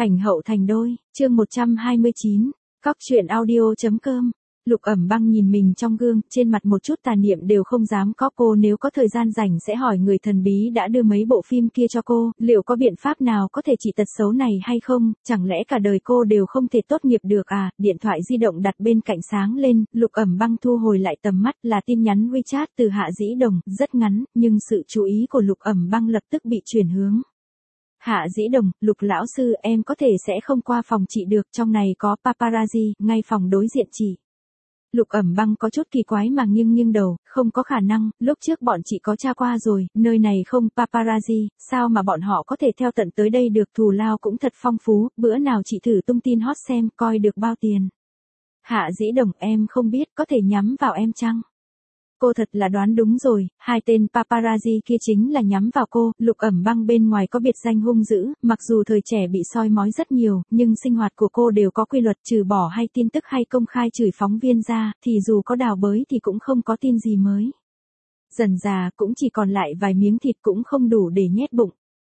Ảnh hậu thành đôi, chương 129, Cóc truyện audio.com. Lục Ẩm Băng nhìn mình trong gương, trên mặt một chút tà niệm đều không dám có. Cô nếu có thời gian rảnh sẽ hỏi người thần bí đã đưa mấy bộ phim kia cho cô, liệu có biện pháp nào có thể trị tật xấu này hay không, chẳng lẽ cả đời cô đều không thể tốt nghiệp được à? Điện thoại di động đặt bên cạnh sáng lên, Lục Ẩm Băng thu hồi lại tầm mắt, là tin nhắn WeChat từ Hạ Dĩ Đồng, rất ngắn, nhưng sự chú ý của Lục Ẩm Băng lập tức bị chuyển hướng. Hạ Dĩ Đồng, Lục lão sư, em có thể sẽ không qua phòng chị được, trong này có paparazzi, ngay phòng đối diện chị. Lục Ẩm Băng có chút kỳ quái mà nghiêng đầu, không có khả năng, lúc trước bọn chị có tra qua rồi, nơi này không paparazzi, sao mà bọn họ có thể theo tận tới đây được, thù lao cũng thật phong phú, bữa nào chị thử tung tin hot xem, coi được bao tiền. Hạ Dĩ Đồng, em không biết, có thể nhắm vào em chăng? Cô thật là đoán đúng rồi, hai tên paparazzi kia chính là nhắm vào cô. Lục Ẩm Băng bên ngoài có biệt danh hung dữ, mặc dù thời trẻ bị soi mói rất nhiều, nhưng sinh hoạt của cô đều có quy luật, trừ bỏ hay tin tức hay công khai chửi phóng viên ra, thì dù có đào bới thì cũng không có tin gì mới. Dần già cũng chỉ còn lại vài miếng thịt cũng không đủ để nhét bụng.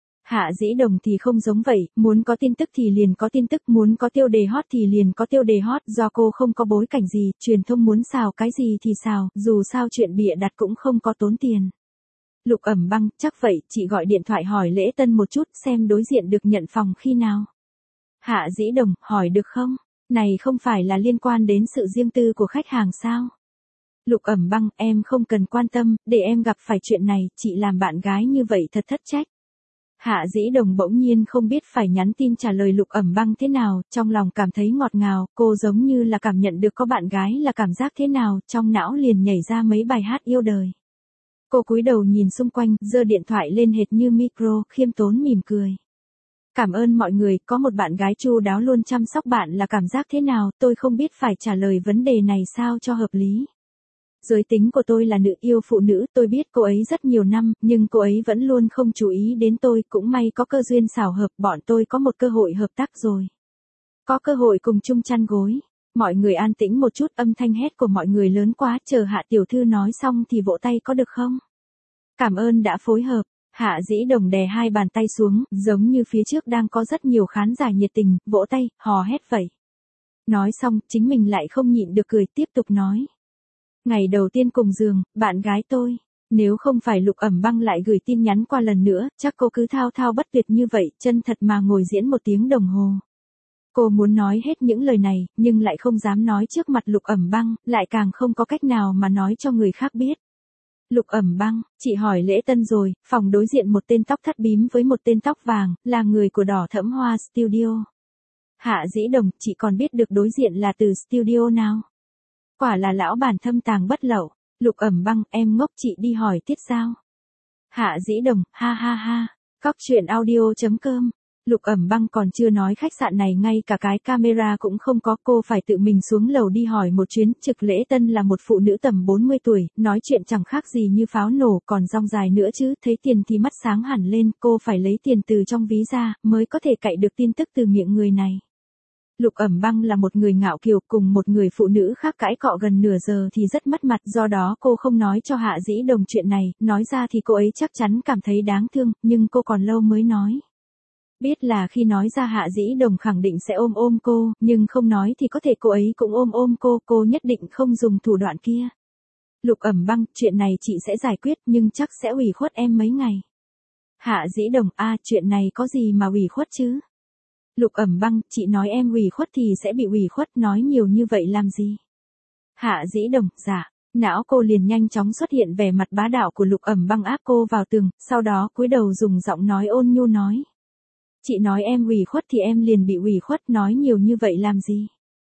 Hạ Dĩ Đồng thì không giống vậy, muốn có tin tức thì liền có tin tức, muốn có tiêu đề hot thì liền có tiêu đề hot, do cô không có bối cảnh gì, truyền thông muốn xào cái gì thì xào, dù sao chuyện bịa đặt cũng không có tốn tiền. Lục Ẩm Băng, chắc vậy, chị gọi điện thoại hỏi Lễ Tân một chút, xem đối diện được nhận phòng khi nào. Hạ Dĩ Đồng, hỏi được không? Này không phải là liên quan đến sự riêng tư của khách hàng sao? Lục Ẩm Băng, em không cần quan tâm, để em gặp phải chuyện này, chị làm bạn gái như vậy thật thất trách. Hạ Dĩ Đồng bỗng nhiên không biết phải nhắn tin trả lời Lục Ẩm Băng thế nào, trong lòng cảm thấy ngọt ngào, cô giống như là cảm nhận được có bạn gái là cảm giác thế nào, trong não liền nhảy ra mấy bài hát yêu đời. Cô cúi đầu nhìn xung quanh, giơ điện thoại lên hệt như micro, khiêm tốn mỉm cười. Cảm ơn mọi người, có một bạn gái chu đáo luôn chăm sóc bạn là cảm giác thế nào, tôi không biết phải trả lời vấn đề này sao cho hợp lý. Giới tính của tôi là nữ, yêu phụ nữ, tôi biết cô ấy rất nhiều năm, nhưng cô ấy vẫn luôn không chú ý đến tôi, cũng may có cơ duyên xảo hợp, bọn tôi có một cơ hội hợp tác rồi. Có cơ hội cùng chung chăn gối. Mọi người an tĩnh một chút, âm thanh hét của mọi người lớn quá, chờ Hạ tiểu thư nói xong thì vỗ tay có được không? Cảm ơn đã phối hợp. Hạ Dĩ Đồng đè hai bàn tay xuống, giống như phía trước đang có rất nhiều khán giả nhiệt tình, vỗ tay, hò hét vậy. Nói xong, chính mình lại không nhịn được cười, tiếp tục nói. Ngày đầu tiên cùng giường, bạn gái tôi, nếu không phải Lục Ẩm Băng lại gửi tin nhắn qua lần nữa, chắc cô cứ thao thao bất tuyệt như vậy, chân thật mà ngồi diễn 1 tiếng đồng hồ. Cô muốn nói hết những lời này, nhưng lại không dám nói trước mặt Lục Ẩm Băng, lại càng không có cách nào mà nói cho người khác biết. Lục Ẩm Băng, chị hỏi Lễ Tân rồi, phòng đối diện một tên tóc thắt bím với một tên tóc vàng, là người của Đỏ Thẫm Hoa Studio. Hạ Dĩ Đồng, chị còn biết được đối diện là từ studio nào? Quả là lão bản thâm tàng bất lậu. Lục Ẩm Băng, em ngốc, chị đi hỏi Tiết Giao. Hạ Dĩ Đồng, ha ha ha. Cóc truyện audio.com. Lục Ẩm Băng còn chưa nói khách sạn này ngay cả cái camera cũng không có, cô phải tự mình xuống lầu đi hỏi một chuyến. Trực Lễ Tân là một phụ nữ tầm 40 tuổi, nói chuyện chẳng khác gì như pháo nổ, còn dong dài nữa chứ, thấy tiền thì mắt sáng hẳn lên, cô phải lấy tiền từ trong ví ra, mới có thể cậy được tin tức từ miệng người này. Lục Ẩm Băng là một người ngạo kiều, cùng một người phụ nữ khác cãi cọ gần nửa giờ thì rất mất mặt, do đó cô không nói cho Hạ Dĩ Đồng chuyện này, nói ra thì cô ấy chắc chắn cảm thấy đáng thương, nhưng cô còn lâu mới nói. Biết là khi nói ra Hạ Dĩ Đồng khẳng định sẽ ôm cô, nhưng không nói thì có thể cô ấy cũng ôm cô nhất định không dùng thủ đoạn kia. Lục Ẩm Băng, chuyện này chị sẽ giải quyết, nhưng chắc sẽ ủy khuất em mấy ngày. Hạ Dĩ Đồng, chuyện này có gì mà ủy khuất chứ? Lục Ẩm Băng, chị nói em ủy khuất thì sẽ bị ủy khuất, nói nhiều như vậy làm gì? Hạ Dĩ Đồng, dạ. Não cô liền nhanh chóng xuất hiện vẻ mặt bá đạo của Lục Ẩm Băng áp cô vào tường, sau đó cúi đầu dùng giọng nói ôn nhu nói. Chị nói em ủy khuất thì em liền bị ủy khuất, nói nhiều như vậy làm gì?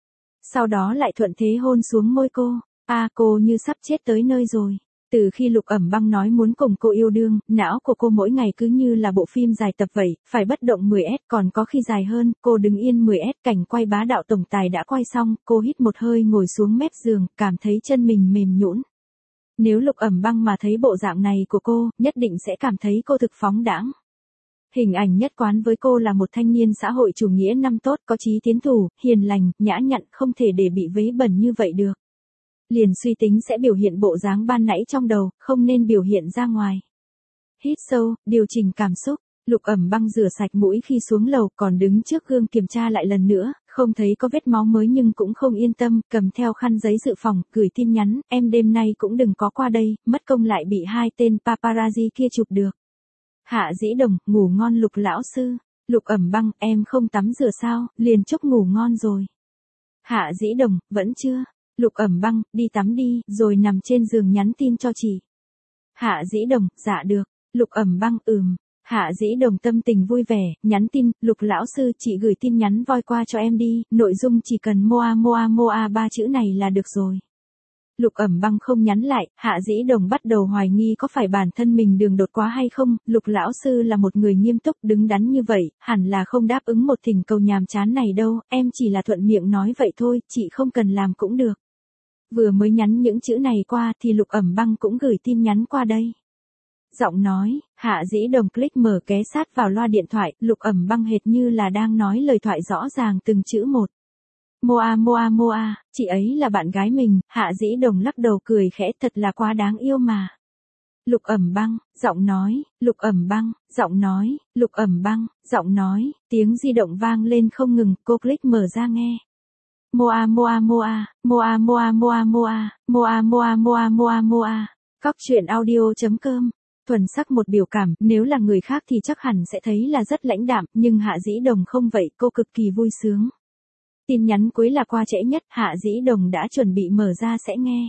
Sau đó lại thuận thế hôn xuống môi cô. Cô như sắp chết tới nơi rồi. Từ khi Lục Ẩm Băng nói muốn cùng cô yêu đương, não của cô mỗi ngày cứ như là bộ phim dài tập vậy, phải bất động 10S, còn có khi dài hơn, cô đứng yên 10S, cảnh quay bá đạo tổng tài đã quay xong, cô hít một hơi ngồi xuống mép giường, cảm thấy chân mình mềm nhũn. Nếu Lục Ẩm Băng mà thấy bộ dạng này của cô, nhất định sẽ cảm thấy cô thực phóng đãng. Hình ảnh nhất quán với cô là một thanh niên xã hội chủ nghĩa năm tốt, có chí tiến thủ, hiền lành, nhã nhặn, không thể để bị vấy bẩn như vậy được. Liền suy tính sẽ biểu hiện bộ dáng ban nãy trong đầu, không nên biểu hiện ra ngoài. Hít sâu, điều chỉnh cảm xúc. Lục Ẩm Băng rửa sạch mũi khi xuống lầu, còn đứng trước gương kiểm tra lại lần nữa, không thấy có vết máu mới nhưng cũng không yên tâm, cầm theo khăn giấy dự phòng, gửi tin nhắn, em đêm nay cũng đừng có qua đây, mất công lại bị hai tên paparazzi kia chụp được. Hạ Dĩ Đồng, ngủ ngon Lục lão sư. Lục Ẩm Băng, em không tắm rửa sao, liền chúc ngủ ngon rồi. Hạ Dĩ Đồng, vẫn chưa. Lục Ẩm Băng, đi tắm đi, rồi nằm trên giường nhắn tin cho chị. Hạ Dĩ Đồng, dạ được. Lục Ẩm Băng, Hạ Dĩ Đồng tâm tình vui vẻ, nhắn tin, Lục lão sư chị gửi tin nhắn voi qua cho em đi, nội dung chỉ cần moa 3 chữ này là được rồi. Lục Ẩm Băng không nhắn lại, Hạ Dĩ Đồng bắt đầu hoài nghi có phải bản thân mình đường đột quá hay không, Lục lão sư là một người nghiêm túc đứng đắn như vậy, hẳn là không đáp ứng một thỉnh cầu nhàm chán này đâu, em chỉ là thuận miệng nói vậy thôi, chị không cần làm cũng được. Vừa mới nhắn những chữ này qua thì Lục Ẩm Băng cũng gửi tin nhắn qua đây. Giọng nói, Hạ Dĩ Đồng click mở ké sát vào loa điện thoại, Lục Ẩm Băng hệt như là đang nói lời thoại rõ ràng từng chữ một. Moa, chị ấy là bạn gái mình, Hạ Dĩ Đồng lắc đầu cười khẽ, thật là quá đáng yêu mà. Lục Ẩm Băng, giọng nói, Lục Ẩm Băng, giọng nói, Lục Ẩm Băng, giọng nói, tiếng di động vang lên không ngừng, cô click mở ra nghe. Moa. Cóc truyện audio.com. Thuần sắc một biểu cảm, nếu là người khác thì chắc hẳn sẽ thấy là rất lãnh đạm, nhưng Hạ Dĩ Đồng không vậy, cô cực kỳ vui sướng. Tin nhắn cuối là qua trễ nhất, Hạ Dĩ Đồng đã chuẩn bị mở ra sẽ nghe.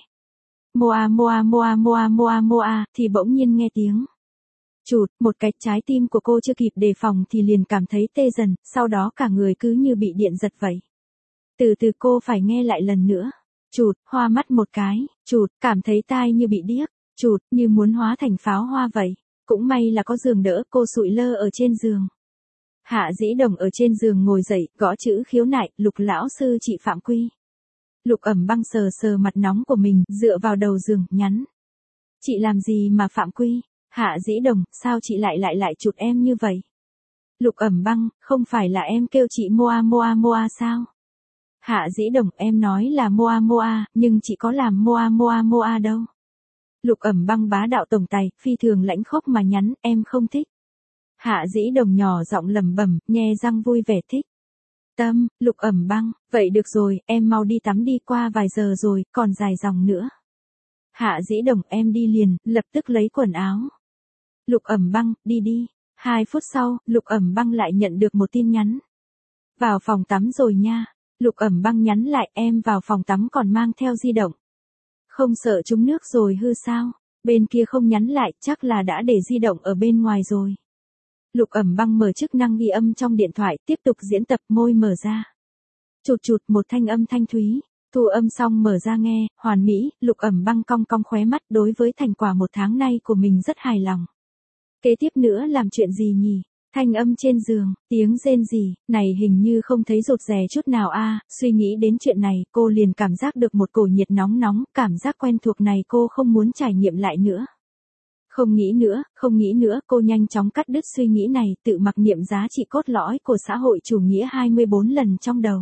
Moa, thì bỗng nhiên nghe tiếng. Chụt, một cái trái tim của cô chưa kịp đề phòng thì liền cảm thấy tê dần, sau đó cả người cứ như bị điện giật vậy. Từ từ cô phải nghe lại lần nữa. Chụt, hoa mắt một cái, chụt, cảm thấy tai như bị điếc, chụt, như muốn hóa thành pháo hoa vậy. Cũng may là có giường đỡ, cô sụi lơ ở trên giường. Hạ Dĩ Đồng ở trên giường ngồi dậy, gõ chữ khiếu nại, Lục lão sư chị Phạm Quy. Lục Ẩm Băng sờ sờ mặt nóng của mình, dựa vào đầu giường, nhắn. Chị làm gì mà Phạm Quy? Hạ Dĩ Đồng, sao chị lại chụt em như vậy? Lục Ẩm Băng, không phải là em kêu chị Moa sao? Hạ Dĩ Đồng, em nói là Moa, nhưng chị có làm Moa đâu. Lục Ẩm Băng bá đạo tổng tài, phi thường lãnh khốc mà nhắn, em không thích. Hạ Dĩ Đồng nhỏ giọng lẩm bẩm, nhe răng vui vẻ thích. Tâm, Lục Ẩm Băng, vậy được rồi, em mau đi tắm đi, qua vài giờ rồi, còn dài dòng nữa. Hạ Dĩ Đồng, em đi liền, lập tức lấy quần áo. Lục Ẩm Băng, đi. 2 phút sau, Lục Ẩm Băng lại nhận được một tin nhắn. Vào phòng tắm rồi nha. Lục Ẩm Băng nhắn lại, em vào phòng tắm còn mang theo di động. Không sợ trúng nước rồi hư sao? Bên kia không nhắn lại, chắc là đã để di động ở bên ngoài rồi. Lục Ẩm Băng mở chức năng ghi âm trong điện thoại, tiếp tục diễn tập, môi mở ra. Chụt, một thanh âm thanh thúy. Thu âm xong mở ra nghe, hoàn mỹ, Lục Ẩm Băng cong khóe mắt, đối với thành quả 1 tháng nay của mình rất hài lòng. Kế tiếp nữa làm chuyện gì nhỉ? Thanh âm trên giường, tiếng rên rỉ, này hình như không thấy rụt rè chút nào a. Suy nghĩ đến chuyện này, cô liền cảm giác được một cổ nhiệt nóng, cảm giác quen thuộc này cô không muốn trải nghiệm lại nữa. Không nghĩ nữa, cô nhanh chóng cắt đứt suy nghĩ này, tự mặc niệm giá trị cốt lõi của xã hội chủ nghĩa 24 lần trong đầu.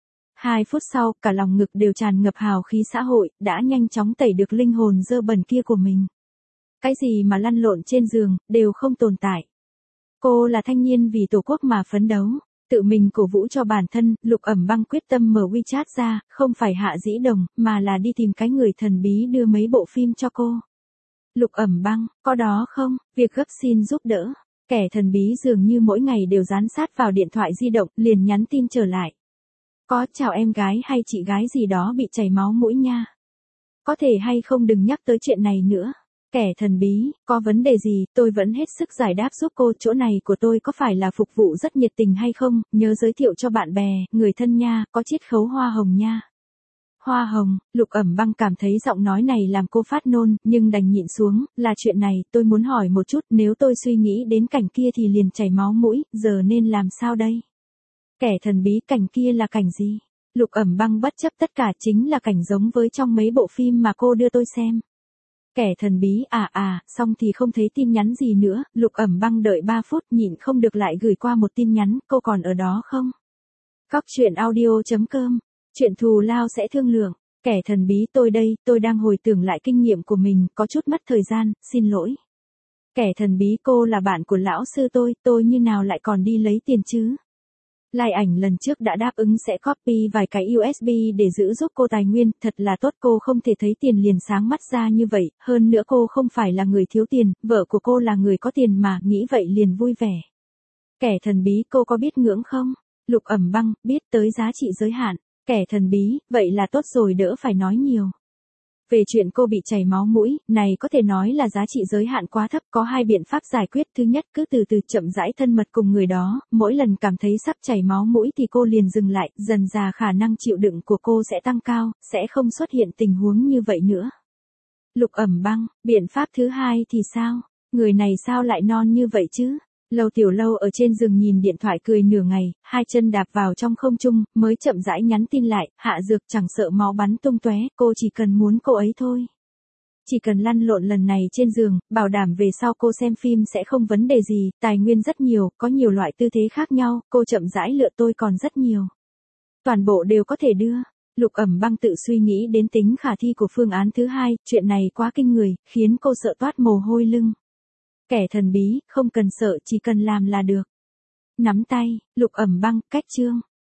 2 phút sau, cả lòng ngực đều tràn ngập hào khí xã hội, đã nhanh chóng tẩy được linh hồn dơ bẩn kia của mình. Cái gì mà lăn lộn trên giường, đều không tồn tại. Cô là thanh niên vì Tổ quốc mà phấn đấu, tự mình cổ vũ cho bản thân, Lục Ẩm Băng quyết tâm mở WeChat ra, không phải Hạ Dĩ Đồng, mà là đi tìm cái người thần bí đưa mấy bộ phim cho cô. Lục Ẩm Băng, có đó không? Việc gấp xin giúp đỡ. Kẻ thần bí dường như mỗi ngày đều dán sát vào điện thoại di động, liền nhắn tin trở lại. Có, chào em gái hay chị gái gì đó bị chảy máu mũi nha. Có thể hay không đừng nhắc tới chuyện này nữa. Kẻ thần bí, có vấn đề gì, tôi vẫn hết sức giải đáp giúp cô, chỗ này của tôi có phải là phục vụ rất nhiệt tình hay không, nhớ giới thiệu cho bạn bè, người thân nha, có chiết khấu hoa hồng nha. Hoa hồng, Lục Ẩm Băng cảm thấy giọng nói này làm cô phát nôn, nhưng đành nhịn xuống, là chuyện này, tôi muốn hỏi một chút, nếu tôi suy nghĩ đến cảnh kia thì liền chảy máu mũi, giờ nên làm sao đây? Kẻ thần bí, cảnh kia là cảnh gì? Lục Ẩm Băng bất chấp tất cả, chính là cảnh giống với trong mấy bộ phim mà cô đưa tôi xem. Kẻ thần bí, xong thì không thấy tin nhắn gì nữa, Lục Ẩm Băng đợi 3 phút nhịn không được lại gửi qua một tin nhắn, cô còn ở đó không? Cóc truyện audio.com, chuyện thù lao sẽ thương lượng, kẻ thần bí tôi đây, tôi đang hồi tưởng lại kinh nghiệm của mình, có chút mất thời gian, xin lỗi. Kẻ thần bí, cô là bạn của lão sư tôi như nào lại còn đi lấy tiền chứ? Lai Ảnh lần trước đã đáp ứng sẽ copy vài cái USB để giữ giúp cô tài nguyên, thật là tốt, cô không thể thấy tiền liền sáng mắt ra như vậy, hơn nữa cô không phải là người thiếu tiền, vợ của cô là người có tiền mà, nghĩ vậy liền vui vẻ. Kẻ thần bí, cô có biết ngưỡng không? Lục Ẩm Băng, biết tới giá trị giới hạn. Kẻ thần bí, vậy là tốt rồi, đỡ phải nói nhiều. Về chuyện cô bị chảy máu mũi, này có thể nói là giá trị giới hạn quá thấp, có hai biện pháp giải quyết. Thứ nhất, cứ từ từ chậm rãi thân mật cùng người đó, mỗi lần cảm thấy sắp chảy máu mũi thì cô liền dừng lại, dần dà khả năng chịu đựng của cô sẽ tăng cao, sẽ không xuất hiện tình huống như vậy nữa. Lục Ẩm Băng, biện pháp thứ hai thì sao? Người này sao lại non như vậy chứ? Lâu Tiểu Lâu ở trên giường nhìn điện thoại cười nửa ngày, hai chân đạp vào trong không trung, mới chậm rãi nhắn tin lại, Hạ Dược chẳng sợ máu bắn tung tóe, cô chỉ cần muốn cô ấy thôi. Chỉ cần lăn lộn lần này trên giường, bảo đảm về sau cô xem phim sẽ không vấn đề gì, tài nguyên rất nhiều, có nhiều loại tư thế khác nhau, cô chậm rãi lựa tôi còn rất nhiều. Toàn bộ đều có thể đưa. Lục Ẩm Băng tự suy nghĩ đến tính khả thi của phương án thứ hai, chuyện này quá kinh người, khiến cô sợ toát mồ hôi lưng. Kẻ thần bí, không cần sợ, chỉ cần làm là được. Nắm tay, Lục Ẩm Băng, cách chương.